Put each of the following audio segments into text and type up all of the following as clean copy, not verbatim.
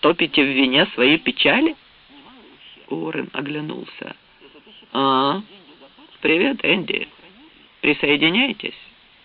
топите в вине свои печали?» Уоррен оглянулся. «А, привет, Энди. Присоединяйтесь?»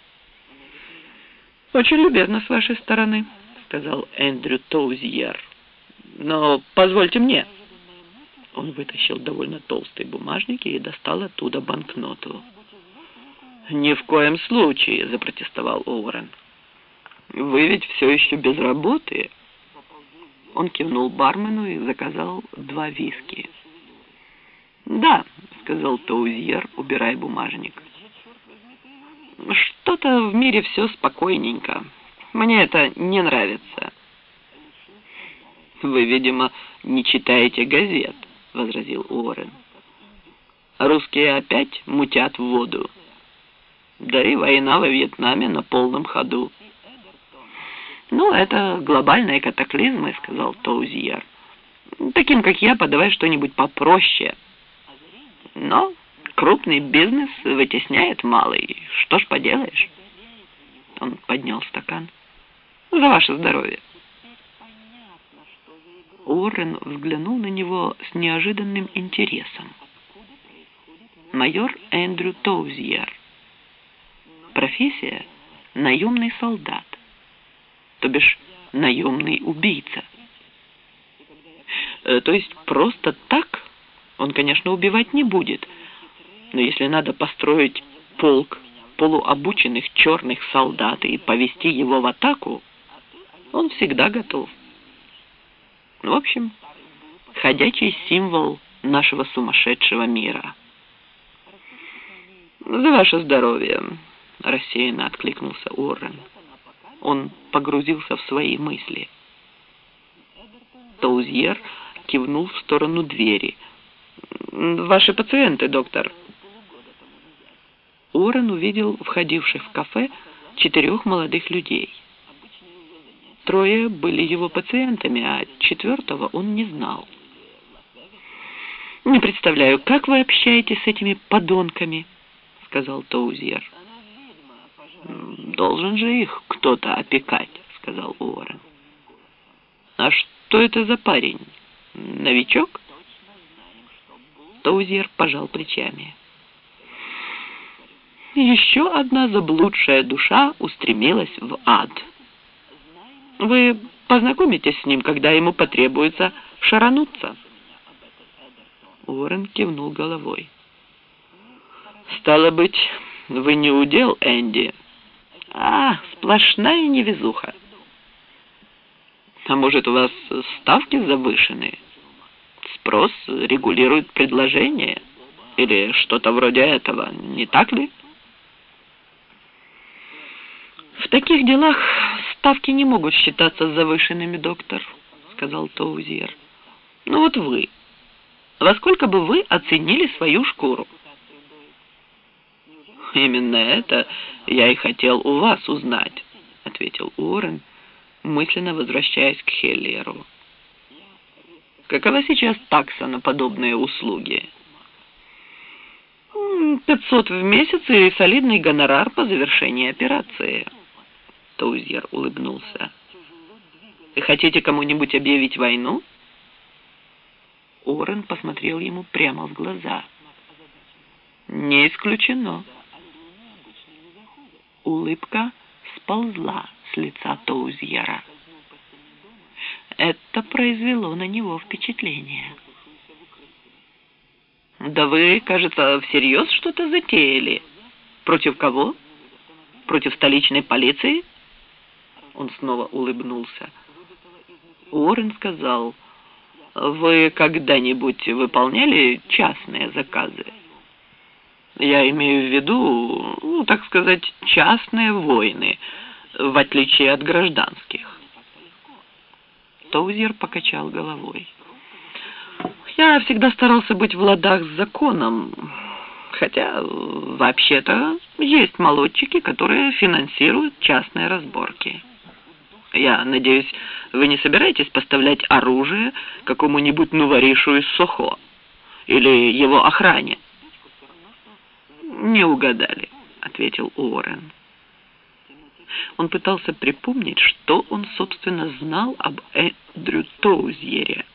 «Очень любезно с вашей стороны», — сказал Эндрю Тоузьер. «Но позвольте мне». Он вытащил довольно толстый бумажник и достал оттуда банкноту. «Ни в коем случае», — запротестовал Уоррен. «Вы ведь все еще без работы». Он кивнул бармену и заказал 2 виски. «Да», — сказал Тоузьер, убирая бумажник. «Что-то в мире все спокойненько. Мне это не нравится». «Вы, видимо, не читаете газет», — возразил Уоррен. «Русские опять мутят воду. Да и война во Вьетнаме на полном ходу». «Ну, это глобальные катаклизмы», — сказал Тоузьер. «Таким, как я, подавай что-нибудь попроще. Но крупный бизнес вытесняет малый. Что ж поделаешь?» Он поднял стакан. «За ваше здоровье». Уоррен взглянул на него с неожиданным интересом. Майор Эндрю Тоузьер. Профессия — наемный солдат, то бишь наемный убийца. То есть просто так он, конечно, убивать не будет, но если надо построить полк полуобученных черных солдат и повести его в атаку, он всегда готов. В общем, ходячий символ нашего сумасшедшего мира. «За ваше здоровье», — рассеянно откликнулся Уоррен. Он погрузился в свои мысли. Тоузьер кивнул в сторону двери. «Ваши пациенты, доктор». Уоррен увидел входивших в кафе 4 молодых людей. 3 были его пациентами, а 4-го он не знал. «Не представляю, как вы общаетесь с этими подонками», — сказал Тоузьер. «Должен же их кто-то опекать», — сказал Уоррен. «А что это за парень? Новичок?» Тоузьер пожал плечами. «Еще одна заблудшая душа устремилась в ад. Вы познакомитесь с ним, когда ему потребуется шарануться». Уоррен кивнул головой. «Стало быть, вы не удел, Энди?» Сплошная невезуха. «А может, у вас ставки завышены? Спрос регулирует предложение? Или что-то вроде этого, не так ли?» «В таких делах ставки не могут считаться завышенными, доктор», — сказал Тоузьер. «Ну вот вы. Во сколько бы вы оценили свою шкуру?» «Именно это я и хотел у вас узнать», — ответил Уоррен, мысленно возвращаясь к Хеллеру. «Какова сейчас такса на подобные услуги?» 500 в месяц и солидный гонорар по завершении операции». Тоузьер улыбнулся. «Вы хотите кому-нибудь объявить войну?» Уоррен посмотрел ему прямо в глаза. «Не исключено». Улыбка сползла с лица Тоузьера. Это произвело на него впечатление. «Да вы, кажется, всерьез что-то затеяли. Против кого? Против столичной полиции?» Он снова улыбнулся. Уоррен сказал: «Вы когда-нибудь выполняли частные заказы? Я имею в виду, так сказать, частные войны, в отличие от гражданских». Тоузьер покачал головой. «Я всегда старался быть в ладах с законом, хотя вообще-то есть молодчики, которые финансируют частные разборки. Я надеюсь, вы не собираетесь поставлять оружие какому-нибудь нуваришу из Сохо или его охране?» «Не угадали», — ответил Уоррен. Он пытался припомнить, что он, собственно, знал об Дрю Тоузьере.